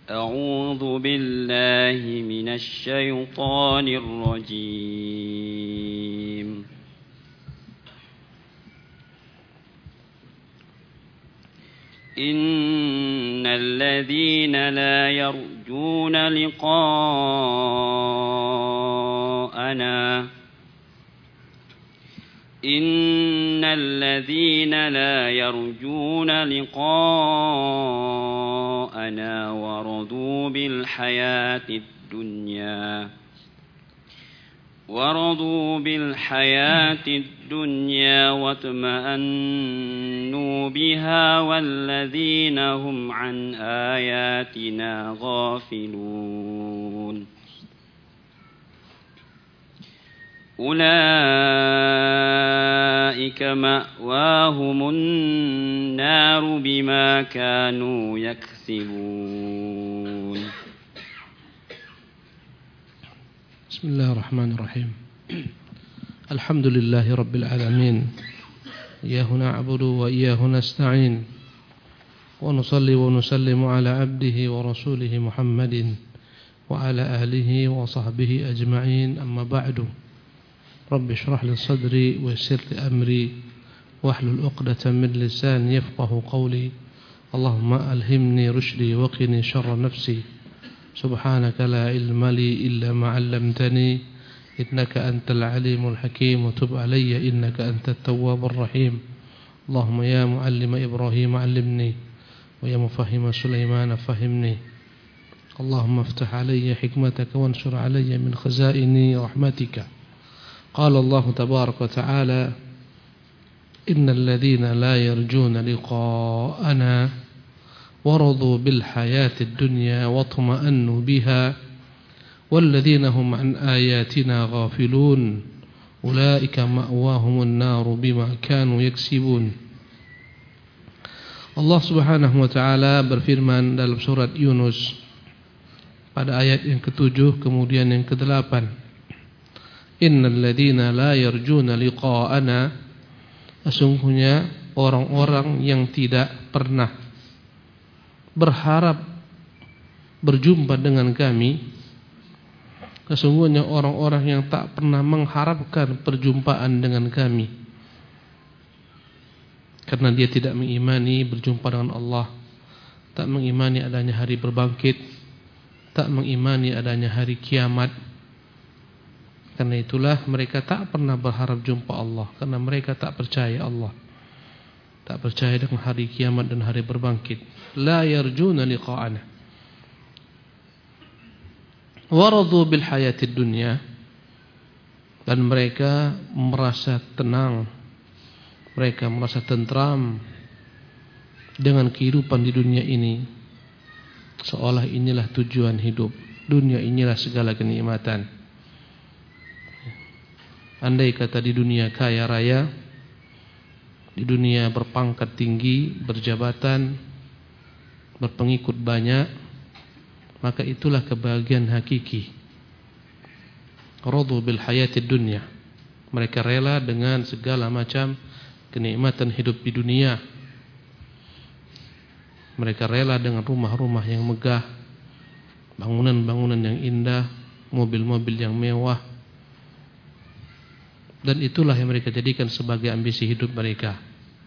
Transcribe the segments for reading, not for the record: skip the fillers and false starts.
أعوذ بالله من الشيطان الرجيم إن الذين لا يرجون لقاءنا ورضوا بالحياة الدنيا واطمأنوا بها والذين هم عن آياتنا غافلون أولئك مأواهم النار بما كانوا يكسبون. بسم الله الرحمن الرحيم. الحمد لله رب العالمين، إياه نعبد وإياه نستعين، ونصلي ونسلم على عبده ورسوله محمد وعلى آله وصحبه أجمعين، أما بعد. رب اشرح لي صدري ويسر لي أمري واحلل عقدة من لساني يفقه قولي. اللهم ألهمني رشدي وقني شر نفسي. سبحانك لا علم لي إلا ما علمتني إنك أنت العليم الحكيم، وتب علي إنك أنت التواب الرحيم. اللهم يا معلم إبراهيم علمني ويا مفهم سليمان فهمني. اللهم افتح علي حكمتك وانشر علي من خزائن رحمتك. قال الله تبارك وتعالى إن الذين لا يرجون لقاءنا ورضوا بالحياة الدنيا واطمأنوا بها والذين هم عن آياتنا غافلون أولئك مأواهم النار بما كانوا يكسبون. Allah Subhanahu wa taala berfirman dalam surat Yunus pada ayat yang ke-7 kemudian yang ke-8, innal ladzina la yarjuna liqa'ana, sesungguhnya orang-orang yang tidak pernah berharap berjumpa dengan kami, sesungguhnya orang-orang yang tak pernah mengharapkan perjumpaan dengan kami, karena dia tidak mengimani berjumpa dengan Allah, tak mengimani adanya hari berbangkit, tak mengimani adanya hari kiamat. Karena itulah mereka tak pernah berharap jumpa Allah, karena mereka tak percaya Allah, tak percaya dengan hari kiamat dan hari berbangkit. La yarjuna liqa'ana waradu bil hayatid dunya, dan mereka merasa tenang, mereka merasa tentram dengan kehidupan di dunia ini, seolah inilah tujuan hidup, dunia inilah segala kenikmatan. Andai kata di dunia kaya raya, di dunia berpangkat tinggi, berjabatan, berpengikut banyak, maka itulah kebahagiaan hakiki. Radu bil hayatid dunya, mereka rela dengan segala macam kenikmatan hidup di dunia. Mereka rela dengan rumah-rumah yang megah, bangunan-bangunan yang indah, mobil-mobil yang mewah, dan itulah yang mereka jadikan sebagai ambisi hidup mereka.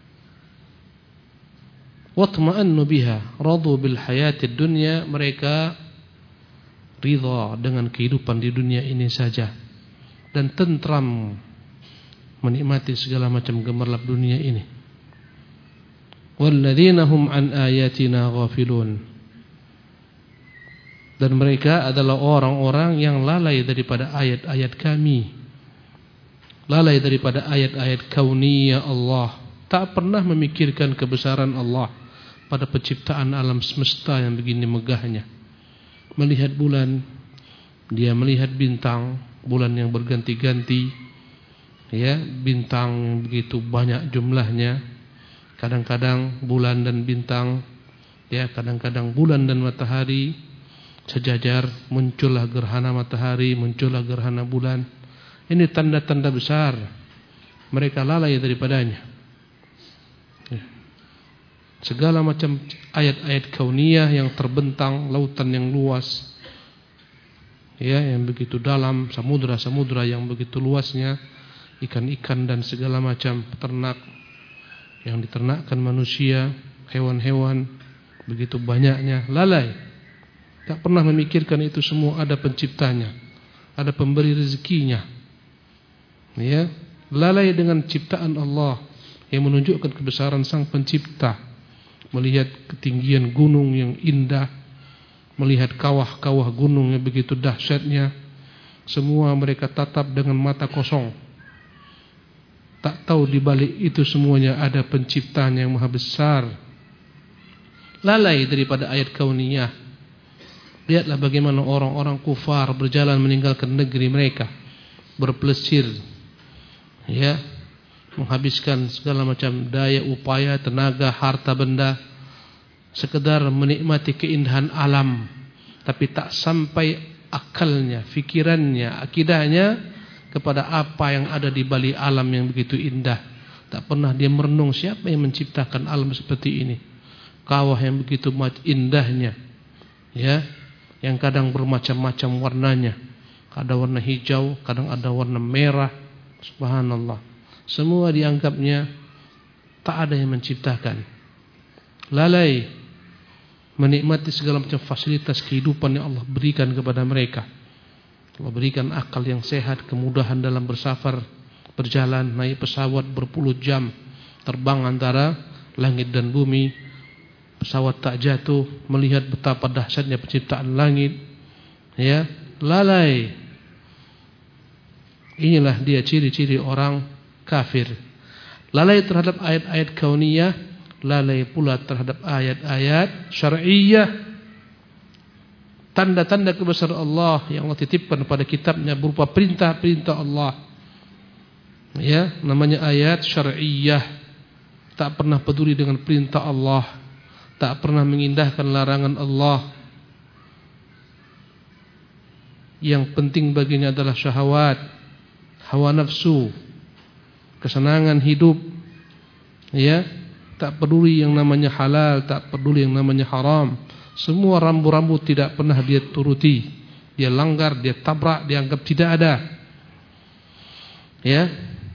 Watma'annu biha, radu bil hayatid dunya, mereka ridha dengan kehidupan di dunia ini saja dan tentram menikmati segala macam gemerlap dunia ini. Walladzina hum an ayatina ghafilun, dan mereka adalah orang-orang yang lalai daripada ayat-ayat kami, lalai daripada ayat-ayat kauniyah Allah, tak pernah memikirkan kebesaran Allah pada penciptaan alam semesta yang begini megahnya. Melihat bulan, dia melihat bintang, bulan yang berganti-ganti, ya, bintang yang begitu banyak jumlahnya. Kadang-kadang bulan dan bintang, ya, kadang-kadang bulan dan matahari sejajar, muncullah gerhana matahari, muncullah gerhana bulan. Ini tanda-tanda besar, mereka lalai daripadanya. segala macam ayat-ayat kauniyah yang terbentang, lautan yang luas, ya, yang begitu dalam, samudra-samudra yang begitu luasnya, ikan-ikan dan segala macam peternak yang diternakkan manusia, hewan-hewan begitu banyaknya, lalai, tak pernah memikirkan itu semua ada penciptanya, ada pemberi rezekinya, ya, lalai dengan ciptaan Allah yang menunjukkan kebesaran Sang Pencipta. Melihat ketinggian gunung yang indah, melihat kawah-kawah gunung yang begitu dahsyatnya, semua mereka tatap dengan mata kosong. Tak tahu di balik itu semuanya ada penciptanya yang maha besar. Lalai daripada ayat kauniyah. Lihatlah bagaimana orang-orang kufar berjalan meninggalkan negeri mereka, berpelesir, ya, menghabiskan segala macam daya, upaya, tenaga, harta benda, sekedar menikmati keindahan alam, tapi tak sampai akalnya, fikirannya, akidahnya kepada apa yang ada di balik alam yang begitu indah. Tak pernah dia merenung siapa yang menciptakan alam seperti ini. Kawah yang begitu indahnya, ya, yang kadang bermacam-macam warnanya. Kadang warna hijau, kadang ada warna merah. Subhanallah. Semua dianggapnya tak ada yang menciptakan. Lalai menikmati segala macam fasilitas kehidupan yang Allah berikan kepada mereka. Allah berikan akal yang sehat, kemudahan dalam bersafar, berjalan, naik pesawat berpuluh jam, terbang antara langit dan bumi, pesawat tak jatuh, melihat betapa dahsyatnya penciptaan langit, ya, lalai. Inilah dia ciri-ciri orang kafir. Lalai terhadap ayat-ayat kauniyah, lalai pula terhadap ayat-ayat syar'iyyah. Tanda-tanda kebesaran Allah yang Allah titipkan pada kitabnya berupa perintah-perintah Allah. Ya, namanya ayat syar'iyyah. Tak pernah peduli dengan perintah Allah, tak pernah mengindahkan larangan Allah. Yang penting baginya adalah syahwat, hawa nafsu, kesenangan hidup, ya, tak peduli yang namanya halal, tak peduli yang namanya haram. Semua rambu-rambu tidak pernah dia turuti, dia langgar, dia tabrak, dia anggap tidak ada, ya.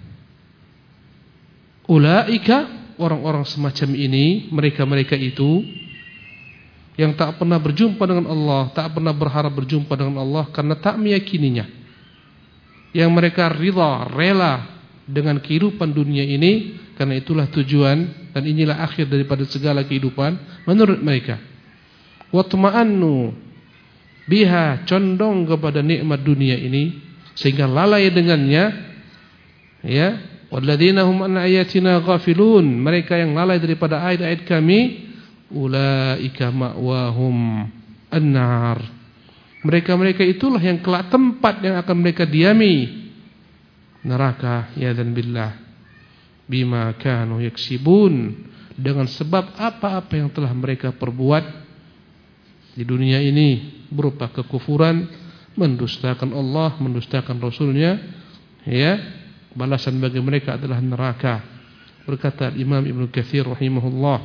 Ulaika, orang-orang semacam ini, mereka-mereka itu yang tak pernah berjumpa dengan Allah, tak pernah berharap berjumpa dengan Allah karena tak meyakininya. Yang mereka rela dengan kehidupan dunia ini, karena itulah tujuan dan inilah akhir daripada segala kehidupan menurut mereka. Watma'annu biha, condong kepada nikmat dunia ini sehingga lalai dengannya, ya. Walladzina hum an ayatina ghafilun, mereka yang lalai daripada ayat-ayat kami, ulaika ma'wahum an-nar, mereka-mereka itulah yang kelak tempat yang akan mereka diami, neraka, ya dan billah, bima kanu yaksibun, dengan sebab apa-apa yang telah mereka perbuat di dunia ini berupa kekufuran, mendustakan Allah, mendustakan Rasulnya, ya, balasan bagi mereka adalah neraka. Berkata Imam Ibnu Katsir rahimahullah,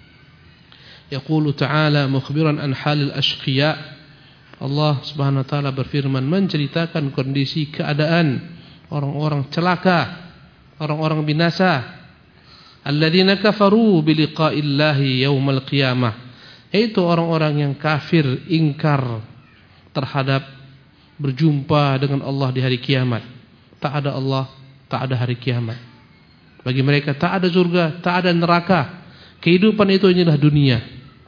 yaqulu ta'ala mukhbiran an halil ashqiya, Allah Subhanahu wa taala berfirman menceritakan kondisi keadaan orang-orang celaka, orang-orang binasa, alladzina kafaru biliqa'illahi yaumal qiyamah, yaitu orang-orang yang kafir, ingkar terhadap berjumpa dengan Allah di hari kiamat. Tak ada Allah, tak ada hari kiamat. Bagi mereka tak ada surga, tak ada neraka. Kehidupan itu hanyalah dunia.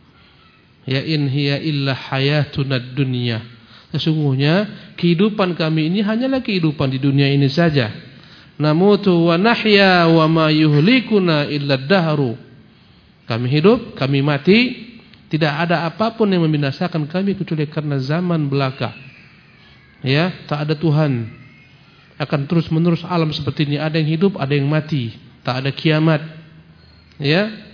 Ya in hiya illa hayatunad dunya, sesungguhnya kehidupan kami ini hanyalah kehidupan di dunia ini saja. Namutu wa nahya wa ma yuhlikuna illa dahru, kami hidup, kami mati, tidak ada apapun yang membinasakan kami kecuali karena zaman belaka. Ya, tak ada Tuhan, akan terus menerus alam seperti ini, ada yang hidup, ada yang mati, tak ada kiamat. Ya,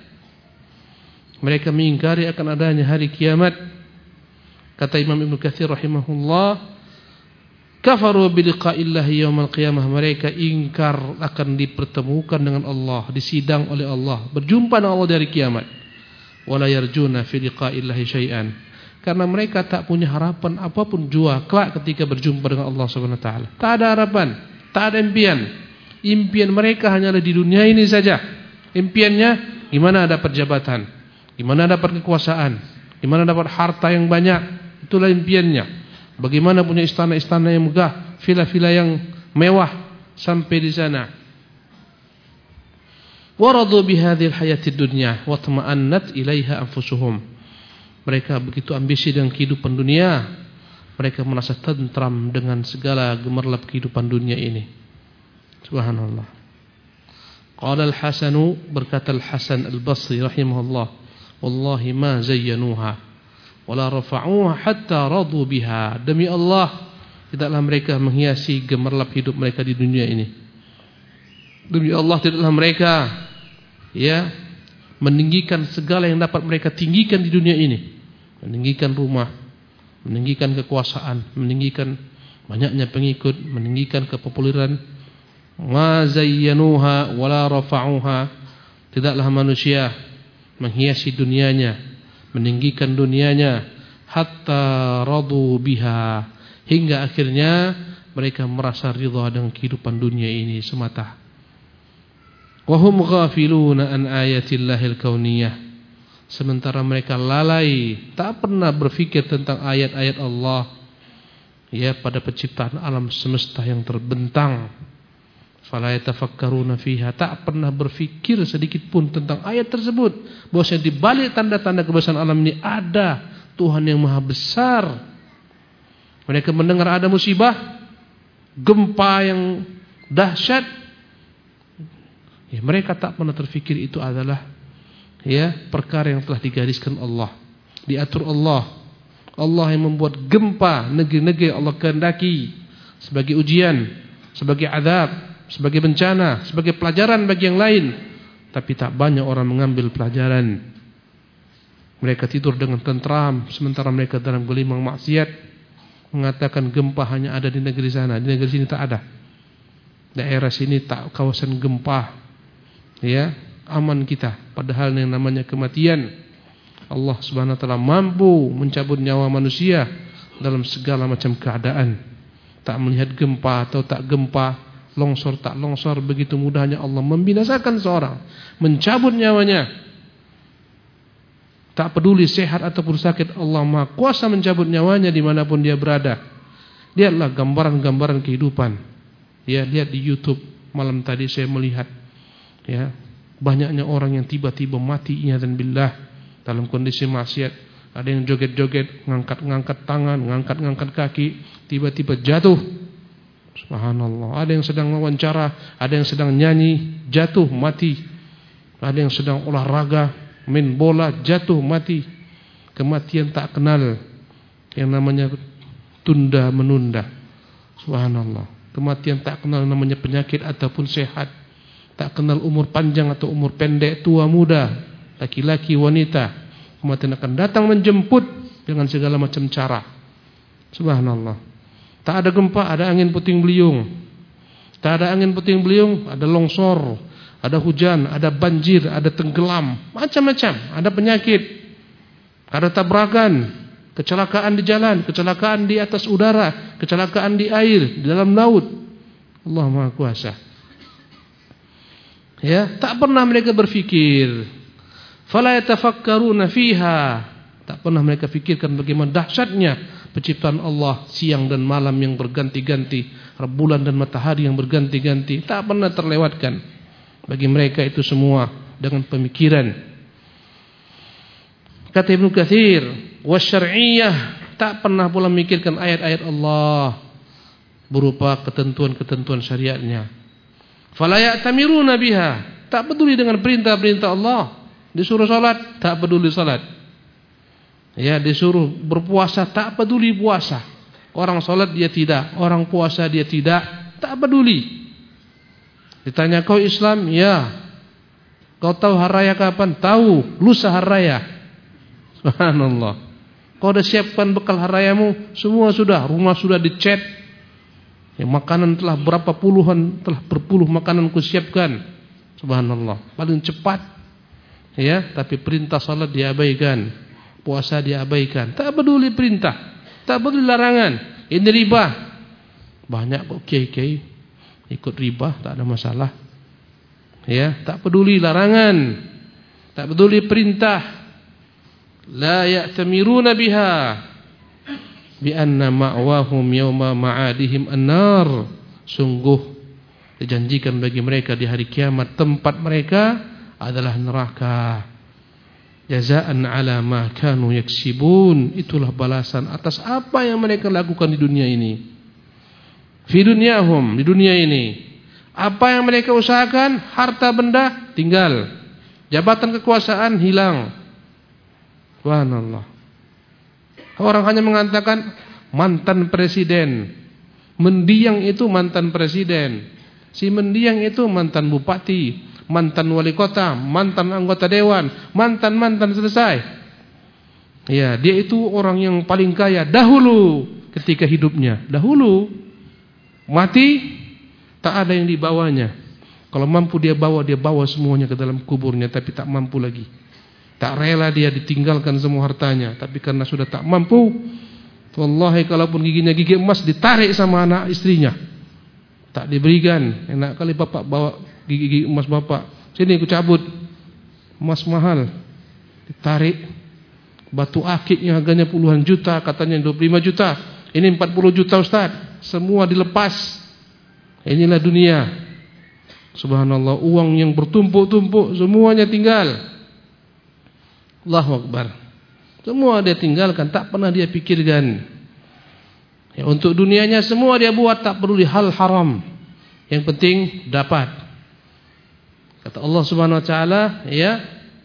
mereka mengingkari akan adanya hari kiamat. Kata Imam Ibnu Katsir rahimahullah, kafaru biliqa'illahi yaumal qiyamah, mereka ingkar akan dipertemukan dengan Allah, disidang oleh Allah, berjumpa dengan Allah dari kiamat. wala yarjuna fi liqa'illahi syai'an. Karena mereka tak punya harapan apapun jua kelak ketika berjumpa dengan Allah Subhanahu wa taala. Tak ada harapan, tak ada impian. Impian mereka hanyalah di dunia ini saja. Impiannya gimana dapat jabatan, gimana dapat kekuasaan, gimana dapat harta yang banyak. Itulah impiannya. Bagaimana punya istana-istana yang megah, villa-villa yang mewah sampai di sana. Waradu bihadhil hayatid dunya wa tama'annat ilaiha anfusuhum. Mereka begitu ambisi dengan kehidupan dunia, mereka merasa tentram dengan segala gemerlap kehidupan dunia ini. Subhanallah. Qala al-Hasanu, berkata Al-Hasan Al-Basri rahimahullah, wallahi ma zayyanuha wala rafa'uha hatta radu biha. Demi Allah, tidaklah mereka menghiasi gemerlap hidup mereka di dunia ini. Demi Allah, tidaklah mereka meninggikan segala yang dapat mereka tinggikan di dunia ini. Meninggikan rumah, meninggikan kekuasaan, meninggikan banyaknya pengikut, meninggikan kepopuleran. Ma zayyanuha wala rafa'uha. Tidaklah manusia menghiasi dunianya, meninggikan dunianya, hatta radu biha, hingga akhirnya mereka merasa ridha dengan kehidupan dunia ini semata. Wa hum ghafiluna an ayatillahil kauniyah. Sementara mereka lalai, tak pernah berfikir tentang ayat-ayat Allah pada penciptaan alam semesta yang terbentang. Fala yatafakkaruna fiha, tak pernah berfikir sedikit pun tentang ayat tersebut, bahwasanya di balik tanda-tanda kebesaran alam ini ada Tuhan yang maha besar. Mereka mendengar ada musibah, gempa yang dahsyat, mereka tak pernah terfikir itu adalah perkara yang telah digariskan Allah, diatur Allah. Allah yang membuat gempa negeri-negeri Allah kehendaki sebagai ujian, sebagai azab, sebagai bencana, sebagai pelajaran bagi yang lain. Tapi tak banyak orang mengambil pelajaran. Mereka tidur dengan tentram, sementara mereka dalam gelimang maksiat, mengatakan gempa hanya ada di negeri sana, di negeri sini tak ada. Daerah sini tak kawasan gempa, aman kita. Padahal yang namanya kematian, Allah Subhanahu wa taala mampu mencabut nyawa manusia dalam segala macam keadaan. Tak melihat gempa atau tak gempa, longsor tak longsor, begitu mudahnya Allah membinasakan seorang, mencabut nyawanya. Tak peduli sehat ataupun sakit, Allah Maha Kuasa mencabut nyawanya dimanapun dia berada. Lihatlah gambaran-gambaran kehidupan. Lihat di YouTube malam tadi saya melihat, banyaknya orang yang tiba-tiba mati iyadzan billah dalam kondisi maksiat. Ada yang joget-joget, ngangkat-ngangkat tangan, ngangkat-ngangkat kaki, tiba-tiba jatuh. Subhanallah. Ada yang sedang wawancara, ada yang sedang nyanyi, jatuh mati. Ada yang sedang olahraga, main bola, jatuh mati. Kematian tak kenal yang namanya tunda menunda. Subhanallah. Kematian tak kenal namanya penyakit ataupun sehat. Tak kenal umur panjang atau umur pendek, tua muda, laki-laki wanita. Kematian akan datang menjemput dengan segala macam cara. Subhanallah. Tak ada gempa, ada angin puting beliung. Tak ada angin puting beliung, ada longsor, ada hujan, ada banjir, ada tenggelam, macam-macam. Ada penyakit, ada tabrakan, kecelakaan di jalan, kecelakaan di atas udara, kecelakaan di air, di dalam laut. Allah Maha Kuasa. Tak pernah mereka berfikir. Fala yatafakkaruna fiha. Tak pernah mereka fikirkan bagaimana dahsyatnya penciptaan Allah, siang dan malam yang berganti-ganti, bulan dan matahari yang berganti-ganti. Tak pernah terlewatkan bagi mereka itu semua dengan pemikiran. Kata Ibnu Katsir, wasyar'iyyah, tak pernah pula memikirkan ayat-ayat Allah berupa ketentuan-ketentuan syariatnya. Fala ya'tamiruna biha, tak peduli dengan perintah-perintah Allah. Disuruh salat, tak peduli salat. Disuruh berpuasa, tak peduli puasa. Orang salat dia tidak, orang puasa dia tidak, tak peduli. Ditanya kau Islam? Ya. Kau tahu hari raya kapan? Tahu, lusa hari raya. Subhanallah. Kau sudah siapkan bekal hari rayamu? Semua sudah, rumah sudah dicat. Makanan telah berpuluh makanan ku siapkan. Subhanallah. Paling cepat Ya, tapi perintah salat diabaikan, puasa diabaikan. Tak peduli perintah, tak peduli larangan. Ini riba. Banyak kok kiai-kiai ikut riba, tak ada masalah. Ya, tak peduli larangan, tak peduli perintah. La ya'tamiruna biha bi anna ma'wahum yawma ma'adihim an-nar. Sungguh dijanjikan bagi mereka di hari kiamat tempat mereka adalah neraka. Jazaan ala ma kanu yaksibun. Itulah balasan atas apa yang mereka lakukan di dunia ini. Fi dunyahum, di dunia ini. Apa yang mereka usahakan, harta benda tinggal, jabatan kekuasaan hilang. Subhanallah. Orang hanya mengatakan mantan presiden. Mendiang itu mantan presiden. Si mendiang itu mantan bupati, mantan wali kota, mantan anggota dewan, mantan selesai. Ya, dia itu orang yang paling kaya dahulu ketika hidupnya. Dahulu mati tak ada yang dibawanya. Kalau mampu dia bawa semuanya ke dalam kuburnya, tapi tak mampu lagi. Tak rela dia ditinggalkan semua hartanya, tapi karena sudah tak mampu, wallahi kalaupun giginya gigi emas ditarik sama anak istrinya. Tak diberikan. Enak kali bapak bawa gigi emas bapak. Sini aku cabut. Emas mahal. Ditarik. Batu akik yang harganya puluhan juta, katanya 25 juta. Ini 40 juta Ustaz. Semua dilepas. Inilah dunia. Subhanallah, uang yang bertumpuk-tumpuk semuanya tinggal. Allahu Akbar. Semua dia tinggalkan, tak pernah dia pikirkan. Ya, untuk dunianya semua dia buat, tak peduli hal haram. Yang penting dapat. Kata Allah Subhanahu wa taala, ya,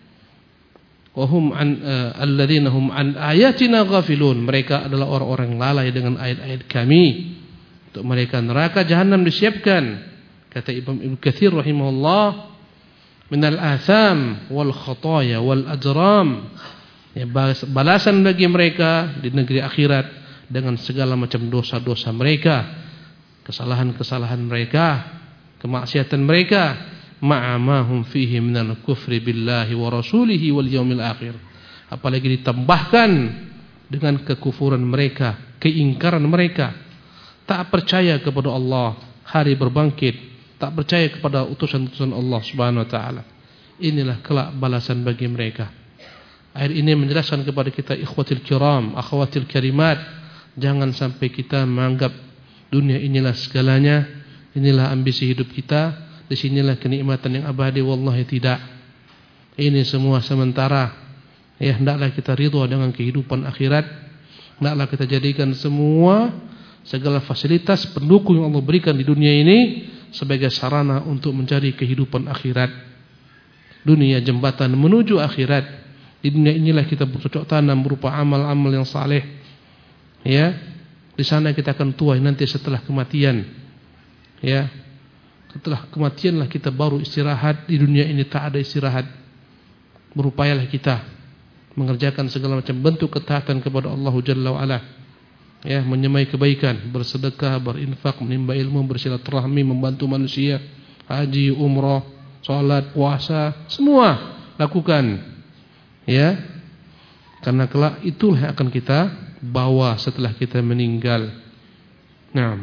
wa hum alladzina hum an ayatina ghafilun. Mereka adalah orang-orang lalai dengan ayat-ayat kami. Untuk mereka neraka jahanam disiapkan. Kata Ibnu Katsir rahimahullah, minal atham wal khataya wal ajram. Ya, balasan bagi mereka di negeri akhirat dengan segala macam dosa-dosa mereka, kesalahan-kesalahan mereka, kemaksiatan mereka, ma'amahum fihi minal kufri billahi wa rasulihi wal yaumil akhir. Apalagi ditambahkan dengan kekufuran mereka, keingkaran mereka, tak percaya kepada Allah, hari berbangkit, tak percaya kepada utusan-utusan Allah Subhanahu wa taala. Inilah kelak balasan bagi mereka. Ayat ini menjelaskan kepada kita, ikhwatil kiram, akhwatil karimat, jangan sampai kita menganggap dunia inilah segalanya, inilah ambisi hidup kita, disinilah kenikmatan yang abadi. Wallahi tidak. Ini semua sementara. Ya, hendaklah kita ridha dengan kehidupan akhirat. Hendaklah kita jadikan semua segala fasilitas pendukung yang Allah berikan di dunia ini sebagai sarana untuk mencari kehidupan akhirat. Dunia jembatan menuju akhirat. Di dunia inilah kita bercocok tanam berupa amal-amal yang saleh. Ya, di sana kita akan tua nanti setelah kematian. Ya, setelah kematianlah kita baru istirahat. Di dunia ini tak ada istirahat. Berupayalah kita mengerjakan segala macam bentuk ketaatan kepada Allah Jalla wa Ala. Ya, menyemai kebaikan, bersedekah, berinfak, menimba ilmu, bersilaturahmi, membantu manusia, haji, umrah, salat, puasa, semua lakukan. Ya, karena kelak itulah yang akan kita bawa setelah kita meninggal. Nah,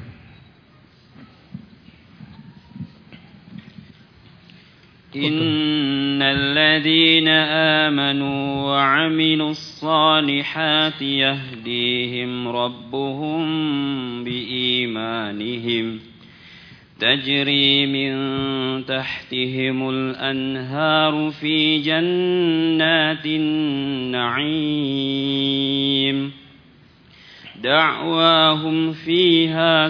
innal ladzina amanu wa 'amilus salihati yahdihim rabbuhum biimanihim tajri min tahtihimul anharu fi jannatin na'im da'wahum fiha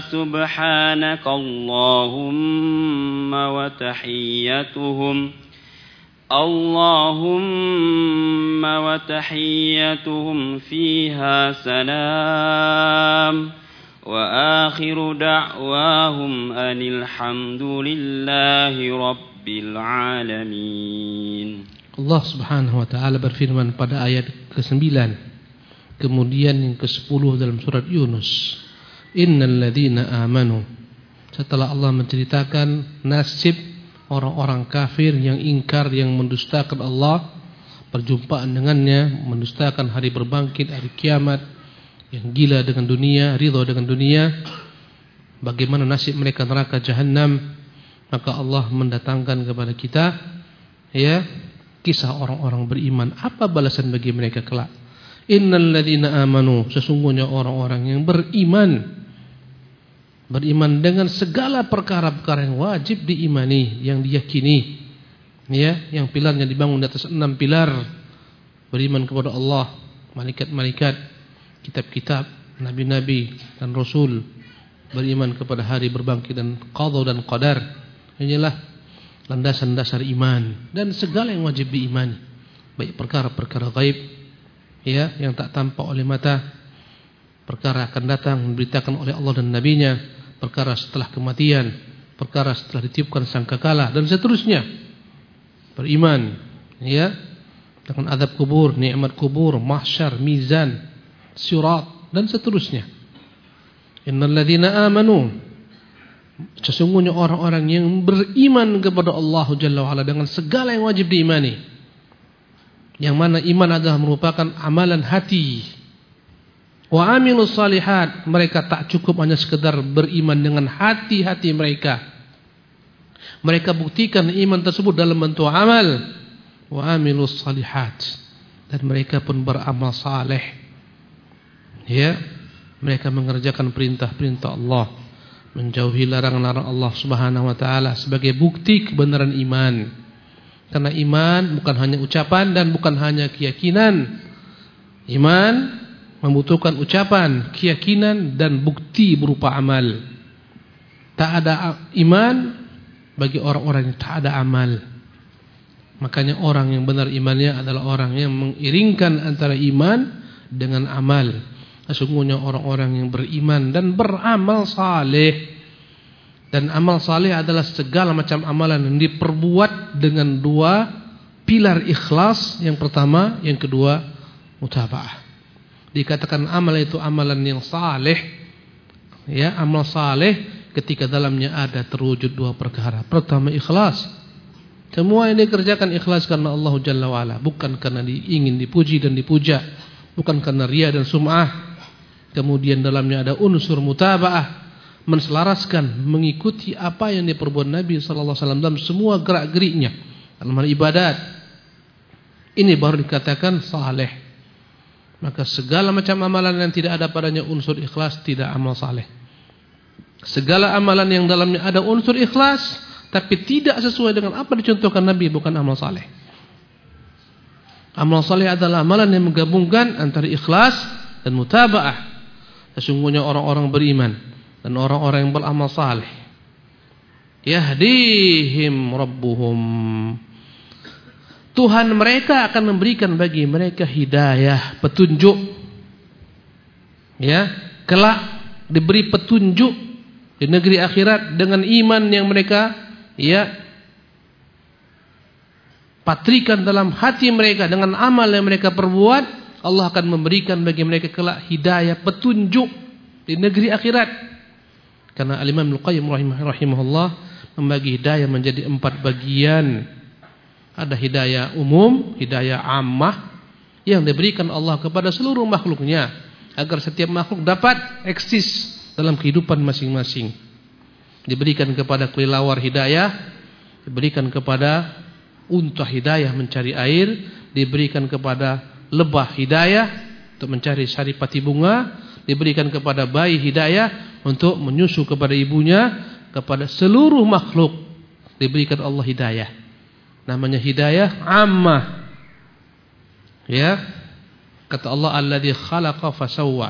subhanakallahumma wa tahiyyatuhum fiha salam wa akhiru da'wahum anil hamdulillahi rabbil alamin. Allah Subhanahu wa taala berfirman pada ayat ke-9, kemudian yang ke-10 dalam surat Yunus, innal ladzina amanu. Setelah Allah menceritakan nasib orang-orang kafir yang ingkar, yang mendustakan Allah, perjumpaan dengannya, mendustakan hari berbangkit, hari kiamat, yang gila dengan dunia, ridha dengan dunia, bagaimana nasib mereka neraka jahanam. Maka Allah mendatangkan kepada kita kisah orang-orang beriman. Apa balasan bagi mereka kelak? Innal ladzina amanu, sesungguhnya orang-orang yang beriman dengan segala perkara-perkara yang wajib diimani, yang diyakini, yang pilarnya dibangun di atas 6 pilar. Beriman kepada Allah, malaikat-malaikat, kitab-kitab, nabi-nabi dan rasul, beriman kepada hari berbangkit dan qada dan qadar. Inilah landasan dasar iman dan segala yang wajib diimani, baik perkara-perkara gaib yang tak tampak oleh mata, perkara akan datang diberitakan oleh Allah dan nabinya, perkara setelah kematian, perkara setelah ditiupkan sangkakala dan seterusnya. Beriman dengan azab kubur, nikmat kubur, mahsyar, mizan, sirat dan seterusnya. Innal ladzina amanu, sesungguhnya orang-orang yang beriman kepada Allah Jalla wa Ala dengan segala yang wajib diimani. Yang mana iman adalah merupakan amalan hati. Wa amilus salihat, mereka tak cukup hanya sekedar beriman dengan hati-hati mereka. Mereka buktikan iman tersebut dalam bentuk amal. Wa amilus salihat, dan mereka pun beramal saleh. Mereka mengerjakan perintah-perintah Allah, menjauhi larangan-larangan Allah Subhanahu wa taala sebagai bukti kebenaran iman. Karena iman bukan hanya ucapan dan bukan hanya keyakinan. Iman membutuhkan ucapan, keyakinan dan bukti berupa amal. Tak ada iman bagi orang-orang yang tak ada amal. Makanya orang yang benar imannya adalah orang yang mengiringkan antara iman dengan amal. Sesungguhnya orang-orang yang beriman dan beramal saleh. Dan amal saleh adalah segala macam amalan yang diperbuat dengan 2 pilar ikhlas. Yang pertama, yang kedua mutaba'ah. Dikatakan amal itu amalan yang saleh. Amal saleh ketika dalamnya ada terwujud 2 perkara. Pertama, ikhlas. Semua yang dikerjakan ikhlas karena Allah Jalla wa Ala, bukan karena ingin dipuji dan dipuja, bukan karena riya dan sum'ah. Kemudian dalamnya ada unsur mutaba'ah, menselaraskan, mengikuti apa yang diperbuat Nabi sallallahu alaihi wasallam dalam semua gerak-geriknya dalam hal ibadat. Ini baru dikatakan saleh. Maka segala macam amalan yang tidak ada padanya unsur ikhlas tidak amal saleh. Segala amalan yang dalamnya ada unsur ikhlas tapi tidak sesuai dengan apa dicontohkan Nabi bukan amal saleh. Amal saleh adalah amalan yang menggabungkan antara ikhlas dan mutaba'ah. Sesungguhnya orang-orang beriman dan orang-orang yang beramal saleh, yahdihim rabbuhum, Tuhan mereka akan memberikan bagi mereka hidayah, petunjuk. Kelak diberi petunjuk di negeri akhirat dengan iman yang mereka patrikan dalam hati mereka, dengan amal yang mereka perbuat. Allah akan memberikan bagi mereka kelak hidayah, petunjuk di negeri akhirat. Karena Al-Imam Al-Qayyim rahimahullah membagi hidayah menjadi 4 bagian. Ada hidayah umum, hidayah ammah, yang diberikan Allah kepada seluruh makhluknya agar setiap makhluk dapat eksis dalam kehidupan masing-masing. Diberikan kepada kelelawar hidayah, diberikan kepada unta hidayah mencari air, diberikan kepada lebah hidayah untuk mencari saripati bunga, diberikan kepada bayi hidayah untuk menyusu kepada ibunya. Kepada seluruh makhluk diberikan Allah hidayah. Namanya hidayah ammah. Kata Allah, alladzi khalaqa fasawwa.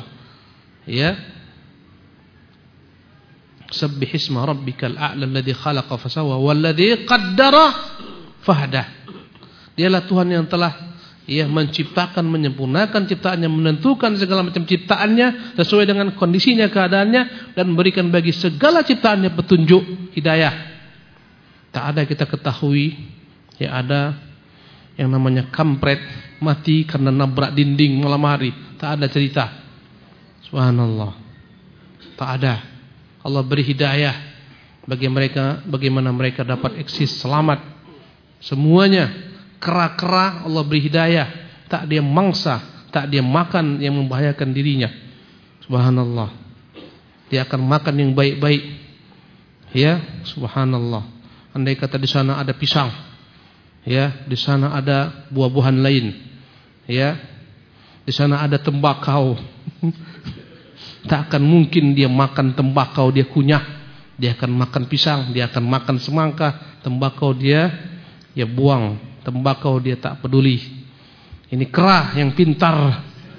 Sabbih isma rabbikal a'la alladzi khalaqa fasawwa walladzi qaddara fahda. Dialah Tuhan yang telah menciptakan, menyempurnakan ciptaannya, menentukan segala macam ciptaannya sesuai dengan kondisinya, keadaannya, dan memberikan bagi segala ciptaannya petunjuk, hidayah. Tak ada kita ketahui ada yang namanya kampret mati karena nabrak dinding malam hari. Tak ada cerita. Subhanallah. Tak ada. Allah beri hidayah bagi mereka, bagaimana mereka dapat eksis selamat semuanya. kera-kera Allah beri hidayah, tak dia mangsa, tak dia makan yang membahayakan dirinya. Subhanallah. Dia akan makan yang baik-baik. Ya, subhanallah. Andai kata di sana ada pisang, ya, di sana ada buah-buahan lain, ya, di sana ada tembakau. Tak akan mungkin dia makan tembakau dia kunyah. Dia akan makan pisang, dia akan makan semangka, tembakau dia buang, tembakau dia tak peduli. Ini kera yang pintar.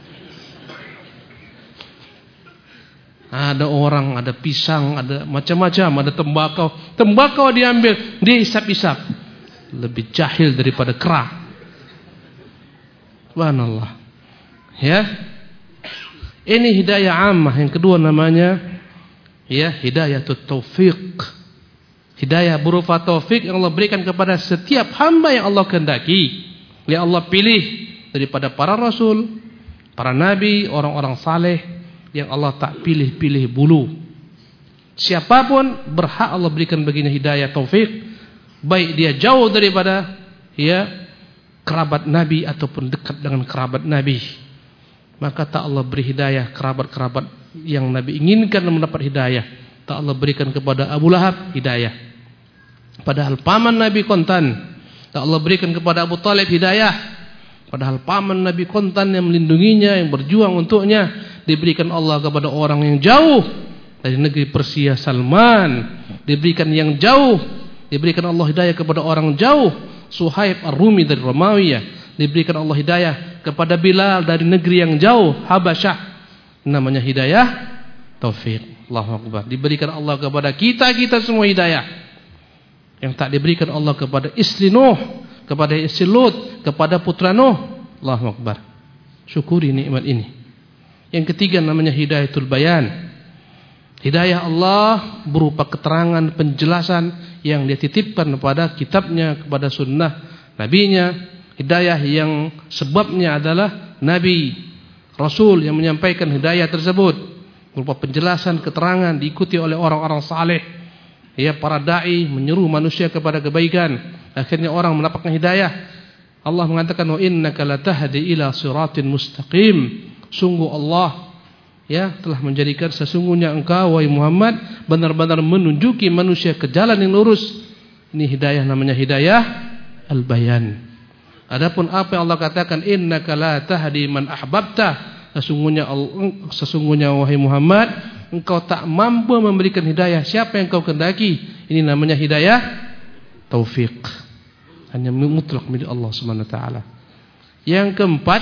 Ada orang, ada pisang, ada macam-macam, ada tembakau. Tembakau diambil, dia isap-isap. Lebih jahil daripada kera. Subhanallah. Ya. Ini hidayah ammah. Yang kedua namanya hidayatut taufiq. Hidayah berupa taufik yang Allah berikan kepada setiap hamba yang Allah kehendaki. Yang Allah pilih daripada para rasul, para nabi, orang-orang saleh yang Allah tak pilih-pilih bulu. Siapapun berhak Allah berikan baginya hidayah taufik, baik dia jauh daripada kerabat nabi ataupun dekat dengan kerabat nabi. Maka tak Allah beri hidayah kerabat-kerabat yang Nabi inginkan mendapat hidayah. Tak Allah berikan kepada Abu Lahab hidayah. Padahal paman Nabi kontan. Tak Allah berikan kepada Abu Talib hidayah. Padahal paman Nabi kontan yang melindunginya, yang berjuang untuknya, diberikan Allah kepada orang yang jauh dari negeri Persia, Salman. Diberikan yang jauh, diberikan Allah hidayah kepada orang jauh, Suhaib Ar-Rumi dari Romawi. Diberikan Allah hidayah kepada Bilal dari negeri yang jauh, Habasyah. Namanya hidayah taufik. Allahu Akbar. Diberikan Allah kepada kita semua hidayah. Yang tak diberikan Allah kepada istri Nuh, kepada istri Lut, kepada putra Nuh. Allahu Akbar. Syukuri nikmat ini. Yang ketiga namanya hidayatul bayan. Hidayah Allah berupa keterangan, penjelasan yang dia titipkan kepada kitabnya, kepada sunnah nabinya. Hidayah yang sebabnya adalah Nabi, Rasul yang menyampaikan hidayah tersebut berupa penjelasan, keterangan, diikuti oleh orang-orang saleh. Para dai menyeru manusia kepada kebaikan. Akhirnya orang mendapatkan hidayah. Allah mengatakan wa innaka latahdi ila siratin mustaqim. Sungguh Allah telah menjadikan sesungguhnya engkau wahai Muhammad benar-benar menunjuki manusia ke jalan yang lurus. Ini hidayah namanya hidayah al-bayan. Adapun apa yang Allah katakan innaka la tahdi man ahbabta, sesungguhnya wahai Muhammad engkau tak mampu memberikan hidayah siapa yang kau kehendaki. Ini namanya hidayah taufik. Hanya mutlak milik Allah Subhanahu wa taala. Yang keempat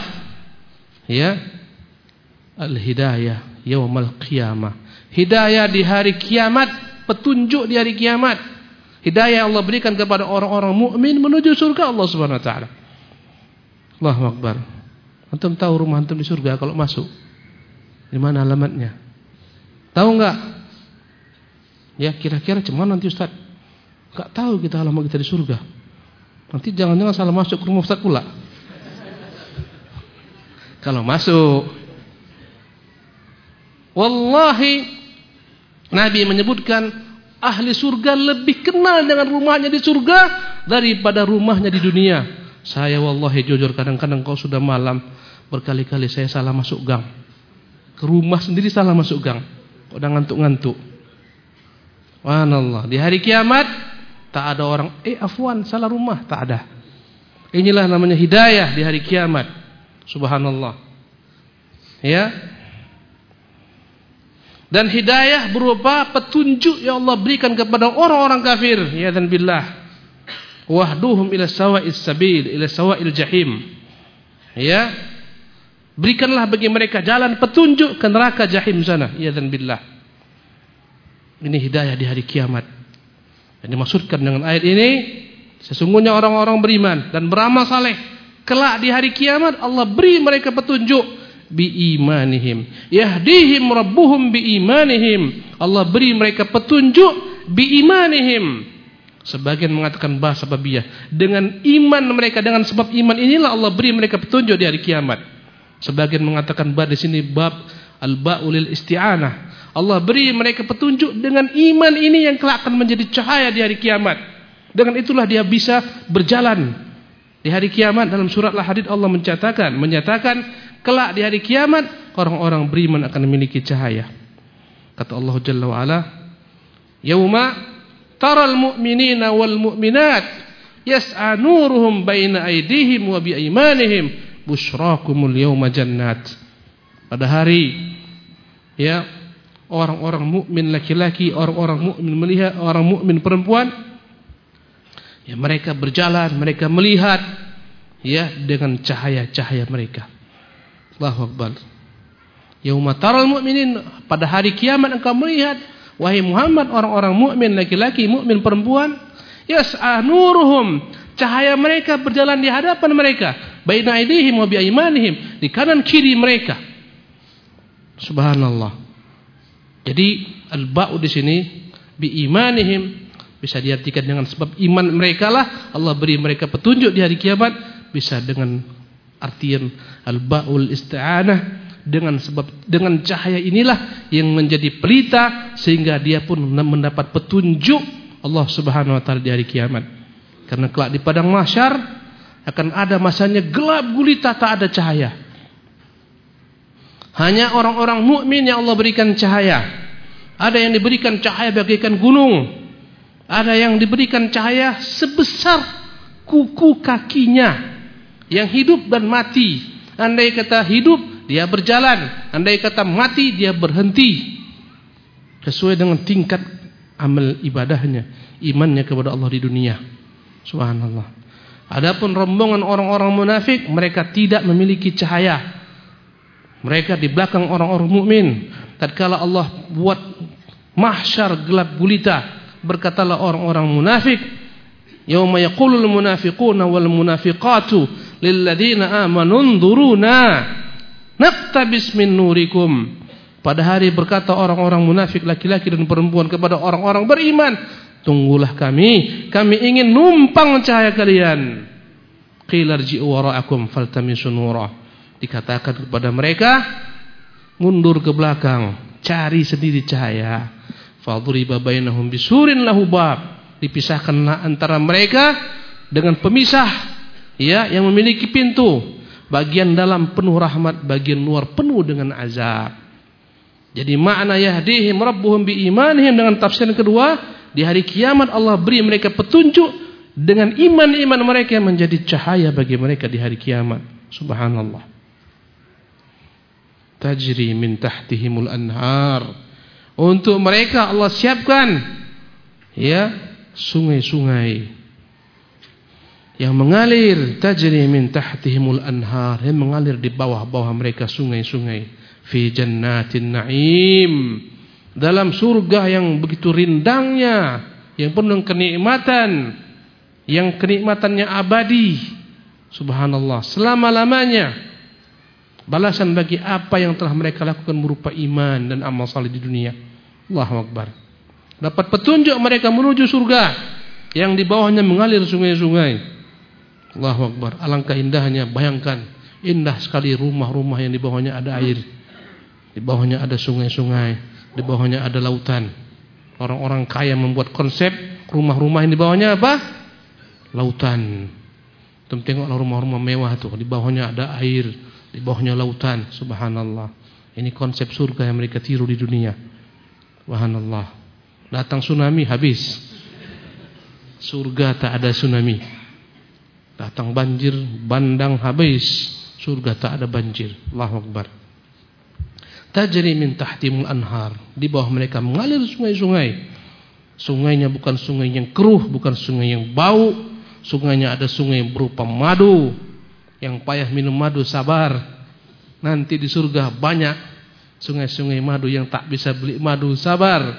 al-hidayah yaumal qiyamah. Hidayah di hari kiamat, petunjuk di hari kiamat. Hidayah Allah berikan kepada orang-orang mukmin menuju surga Allah Subhanahu wa taala. Allahu Akbar. Antum tahu rumah antum di surga kalau masuk? Di mana alamatnya? Tahu enggak? Ya kira-kira cuman nanti Ustaz. Enggak tahu kita alamat kita di surga. Nanti jangan-jangan salah masuk ke rumah Ustaz pula. Kalau masuk. Wallahi Nabi menyebutkan ahli surga lebih kenal dengan rumahnya di surga daripada rumahnya di dunia. Saya wallahi jujur kadang-kadang kalau sudah malam berkali-kali saya salah masuk gang. Ke rumah sendiri salah masuk gang. Udah ngantuk-ngantuk. Subhanallah. Di hari kiamat tak ada orang afwan salah rumah, tak ada. Inilah namanya hidayah di hari kiamat. Subhanallah. Dan hidayah berupa petunjuk yang Allah berikan kepada orang-orang kafir. Ya dan billah. Wahduhum ila sawa'is sabil, ila sawa'il jahim. Berikanlah bagi mereka jalan petunjuk ke neraka jahim sana. Ya dan billah. Ini hidayah di hari kiamat. Yang dimaksudkan dengan ayat ini, sesungguhnya orang-orang beriman dan beramal saleh, kelak di hari kiamat Allah beri mereka petunjuk biimanihim. Yahdihim rabbuhum biimanihim. Allah beri mereka petunjuk biimanihim. Sebagian mengatakan bahasa babiyah. Dengan iman mereka, dengan sebab iman inilah Allah beri mereka petunjuk di hari kiamat. Sebagian mengatakan di sini bab al-ba'ulil isti'anah. Allah beri mereka petunjuk dengan iman ini yang kelak akan menjadi cahaya di hari kiamat. Dengan itulah dia bisa berjalan Di hari kiamat dalam surat Al-Hadid Allah menyatakan kelak di hari kiamat orang-orang beriman akan memiliki cahaya. Kata Allah Jalla wa Ala, "Yauma taral mu'minina wal mu'minat yas'a nuruhum baina aydihim wa bi aymanihim busyrakumul yauma jannat." Pada hari ya orang-orang mukmin laki-laki, orang-orang mukmin melihat, orang mukmin perempuan, ya mereka berjalan, mereka melihat ya dengan cahaya-cahaya mereka. Allahu Akbar. Yauma taral mu'minin, pada hari kiamat engkau melihat wahai Muhammad orang-orang mukmin laki-laki, mukmin perempuan, yas'a nuruhum, cahaya mereka berjalan di hadapan mereka, baina aydihim wa bi aymanihim, di kanan kiri mereka. Subhanallah. Jadi al-ba'u di sini bi imanihim bisa diartikan dengan sebab iman mereka lah Allah beri mereka petunjuk di hari kiamat, bisa dengan artian al-ba'ul isti'anah, dengan sebab dengan cahaya inilah yang menjadi pelita sehingga dia pun mendapat petunjuk Allah Subhanahu wa taala di hari kiamat. Karena kelak di padang mahsyar akan ada masanya gelap gulita, tak ada cahaya. Hanya orang-orang mukmin yang Allah berikan cahaya. Ada yang diberikan cahaya bagaikan gunung, ada yang diberikan cahaya sebesar kuku kakinya, yang hidup dan mati. Andai kata hidup, dia berjalan. Andai kata mati, dia berhenti. Sesuai dengan tingkat amal ibadahnya, imannya kepada Allah di dunia. Subhanallah. Adapun rombongan orang-orang munafik, mereka tidak memiliki cahaya. Mereka di belakang orang-orang mukmin. Tatkala Allah buat mahsyar gelap gulita, berkatalah orang-orang munafik, yauma yaqulul munafiquna wal munafiqatu lil ladzina amanu unzuruna naqtabis min nurikum. Pada hari berkata orang-orang munafik laki-laki dan perempuan kepada orang-orang beriman, tunggulah kami ingin numpang cahaya kalian. Qila irji'u wara'akum faltamisu nura. Dikatakan kepada mereka, mundur ke belakang, cari sendiri cahaya. Faduriba bainahum bisurin lahu bab. Dipisahkanlah antara mereka dengan pemisah ya yang memiliki pintu. Bagian dalam penuh rahmat, bagian luar penuh dengan azab. Jadi makna yahdihim rabbuhum biimanihim dengan tafsiran kedua, di hari kiamat Allah beri mereka petunjuk dengan iman-iman mereka yang menjadi cahaya bagi mereka di hari kiamat. Subhanallah. Tajri min tahtihimul anhar. Untuk mereka Allah siapkan ya sungai-sungai yang mengalir, tajri min tahtihimul anhar, yang mengalir di bawah-bawah mereka sungai-sungai, fi jannatin na'im, dalam surga yang begitu rindangnya, yang penuh kenikmatan, yang kenikmatannya abadi. Subhanallah, selama-lamanya. Balasan bagi apa yang telah mereka lakukan berupa iman dan amal saleh di dunia. Allahu Akbar. Dapat petunjuk mereka menuju surga yang di bawahnya mengalir sungai-sungai. Allahu Akbar. Alangkah indahnya, bayangkan, indah sekali rumah-rumah yang di bawahnya ada air, di bawahnya ada sungai-sungai, di bawahnya ada lautan. Orang-orang kaya membuat konsep rumah-rumah yang di bawahnya apa? Lautan. Tengoklah rumah-rumah mewah tuh, di bawahnya ada air, di bawahnya lautan. Subhanallah. Ini konsep surga yang mereka tiru di dunia. Subhanallah. Datang tsunami habis. Surga tak ada tsunami. Datang banjir bandang habis. Surga tak ada banjir. Allahu Akbar. Tajri min tahtimul anhar. Di bawah mereka mengalir sungai-sungai. Sungainya bukan sungai yang keruh, bukan sungai yang bau. Sungainya ada sungai yang berupa madu. Yang payah minum madu sabar. Nanti di surga banyak sungai-sungai madu, yang tak bisa beli madu sabar.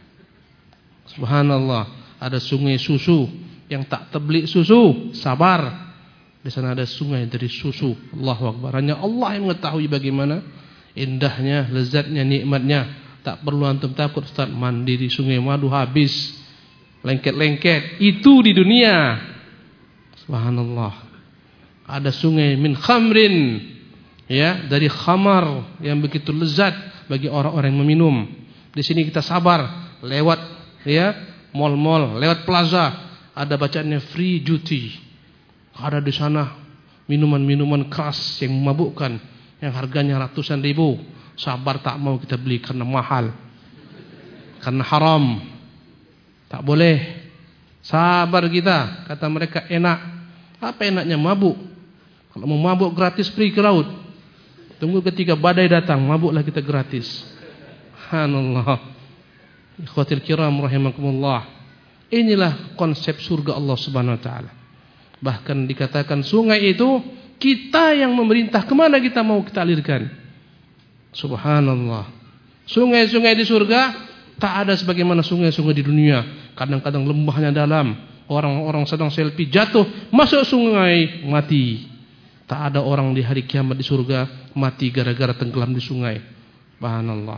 Subhanallah. Ada sungai susu, yang tak terbeli susu sabar. Di sana ada sungai dari susu. Allahu Akbar. Hanya Allah yang mengetahui bagaimana indahnya, lezatnya, nikmatnya. Tak perlu antum takut, Ustaz, mandi di sungai madu habis, lengket-lengket. Itu di dunia. Subhanallah. Ada sungai min khamrin, ya, dari khamar yang begitu lezat bagi orang-orang yang meminum. Di sini kita sabar lewat ya mall-mall, lewat plaza, ada bacaannya free duty. Ada di sana minuman-minuman keras yang memabukkan, yang harganya ratusan ribu. Sabar tak mau kita beli karena mahal, karena haram. Tak boleh. Sabar kita. Kata mereka enak. Apa enaknya mabuk? Kalau mau mabuk gratis pergi ke laut. Tunggu ketika badai datang, mabuklah kita gratis. Subhanallah. Ikhwatil kiram rahimakumullah. Inilah konsep surga Allah Subhanahu wa taala. Bahkan dikatakan sungai itu kita yang memerintah kemana kita mau kita alirkan. Subhanallah. Sungai-sungai di surga tak ada sebagaimana sungai-sungai di dunia. Kadang-kadang lembahnya dalam, orang-orang sedang selfie jatuh masuk sungai mati. Tak ada orang di hari kiamat di surga mati gara-gara tenggelam di sungai. Subhanallah.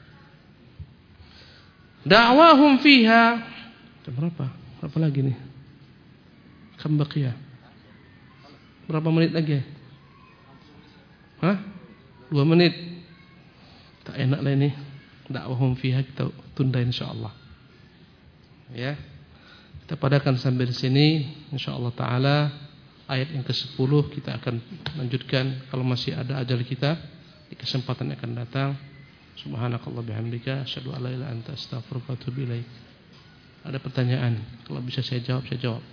Da'wahum fiha. Berapa? Berapa lagi nih? Kam baqiyah. Berapa menit lagi? Hah? 2 menit. Tak enak lah ini. Da'wahum fiha kita tunda insyaallah. Ya. Kita padakan sampai di sini insyaallah taala. Ayat yang ke-10 kita akan lanjutkan kalau masih ada ajal kita di kesempatan yang akan datang. Subhanakallah bihamdika asyhadu an la ilaha illa anta astaghfiruka wa atubu ilaik. Ada pertanyaan? Kalau bisa saya jawab, saya jawab.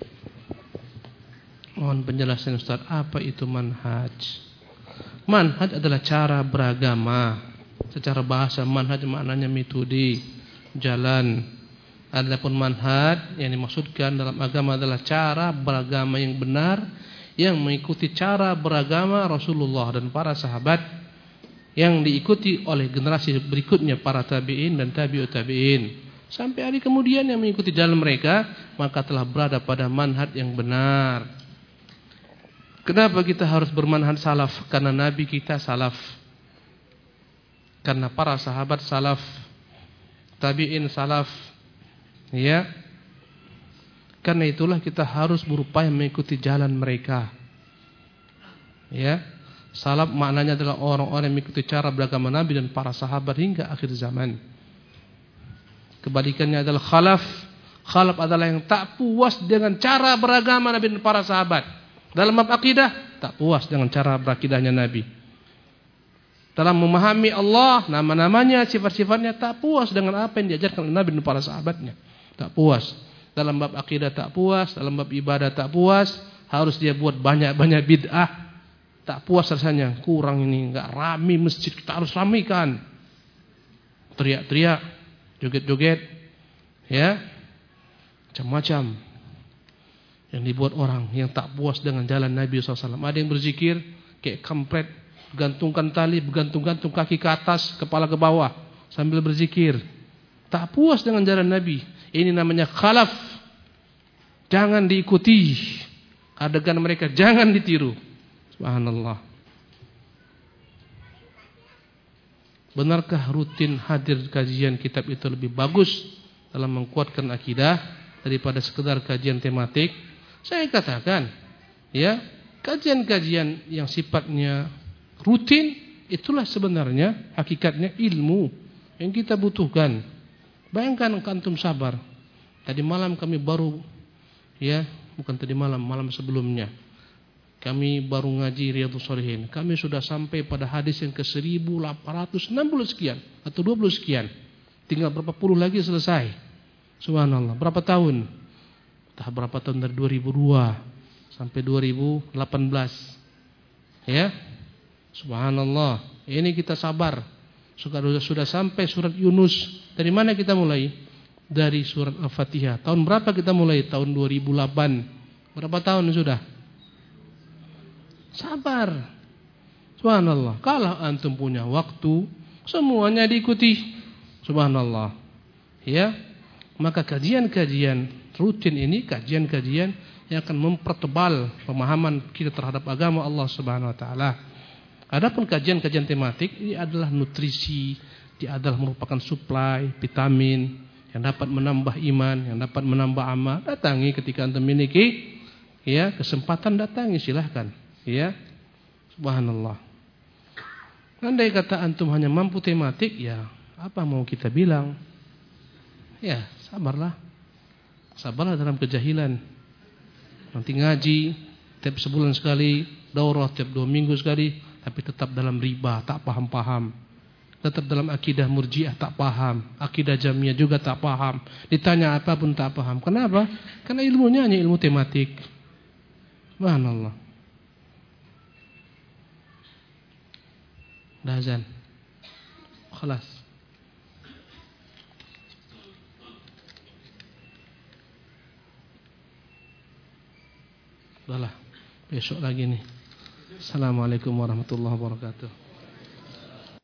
Mohon penjelasan Ustaz, apa itu manhaj? Manhaj adalah cara beragama. Secara bahasa manhaj maknanya metode, jalan. Adapun manhaj yang dimaksudkan dalam agama adalah cara beragama yang benar, yang mengikuti cara beragama Rasulullah dan para sahabat, yang diikuti oleh generasi berikutnya para tabi'in dan tabi'ut tabi'in. Sampai hari kemudian yang mengikuti jalan mereka, maka telah berada pada manhaj yang benar. Kenapa kita harus bermanhaj salaf? Karena Nabi kita salaf, karena para sahabat salaf, tabi'in salaf. Ya, karena itulah kita harus berupaya mengikuti jalan mereka. Ya, salaf maknanya adalah orang-orang yang mengikuti cara beragama Nabi dan para sahabat hingga akhir zaman. Kebalikannya adalah khalaf. Khalaf adalah yang tak puas dengan cara beragama Nabi dan para sahabat. Dalam bab akidah, tak puas dengan cara berakidahnya Nabi. Dalam memahami Allah, nama-namanya, sifat-sifatnya, tak puas dengan apa yang diajarkan oleh Nabi dan para sahabatnya. Tak puas. Dalam bab akidah tak puas, dalam bab ibadah tak puas, harus dia buat banyak-banyak bid'ah. Tak puas rasanya, kurang ini, enggak rame masjid, kita harus ramikan. Teriak-teriak, joget-joget, ya, macam-macam yang dibuat orang yang tak puas dengan jalan Nabi SAW. Ada yang berzikir kayak kampret, gantungkan tali, bergantung-gantung kaki ke atas, kepala ke bawah sambil berzikir. Tak puas dengan jalan Nabi. Ini namanya khalaf. Jangan diikuti. Adegan mereka jangan ditiru. Subhanallah. Benarkah rutin hadir kajian kitab itu lebih bagus dalam menguatkan akidah daripada sekedar kajian tematik? Saya katakan, ya, kajian-kajian yang sifatnya rutin itulah sebenarnya hakikatnya ilmu yang kita butuhkan. Bayangkan antum sabar. Tadi malam kami baru, ya, bukan tadi malam, malam sebelumnya kami baru ngaji Riyadhus Shalihin. Kami sudah sampai pada hadis yang ke 1860 sekian atau 20 sekian. Tinggal berapa puluh lagi selesai. Subhanallah. Berapa tahun? Entah berapa tahun, dari 2002 sampai 2018. Ya. Subhanallah. Ini kita sabar. Sudah sampai surat Yunus. Dari mana kita mulai? Dari surat Al-Fatihah. Tahun berapa kita mulai? Tahun 2008. Berapa tahun sudah? Sabar. Subhanallah. Kalau antum punya waktu, semuanya diikuti. Subhanallah. Ya. Maka kajian-kajian rutin ini, kajian-kajian yang akan mempertebal pemahaman kita terhadap agama Allah Subhanahu wa taala. Adapun kajian-kajian tematik ini adalah nutrisi, dia adalah merupakan suplai vitamin yang dapat menambah iman, yang dapat menambah amal. Datangi ketika antum memiliki, ya, kesempatan, datangi, silahkan, ya. Subhanallah. Andai kata antum hanya mampu tematik, ya, apa mau kita bilang? Ya, sabarlah. Sabarlah dalam kejahilan. Nanti ngaji, tiap sebulan sekali, daurah tiap 2 minggu sekali, tapi tetap dalam riba, tak paham-paham. Tetap dalam akidah Murji'ah tak paham, akidah Jahmiyah juga tak paham. Ditanya apa pun tak paham. Kenapa? Karena ilmunya hanya ilmu tematik. Subhanallah. Dah azan. Khalas. Udahlah. Besok lagi nih. Assalamualaikum warahmatullahi wabarakatuh.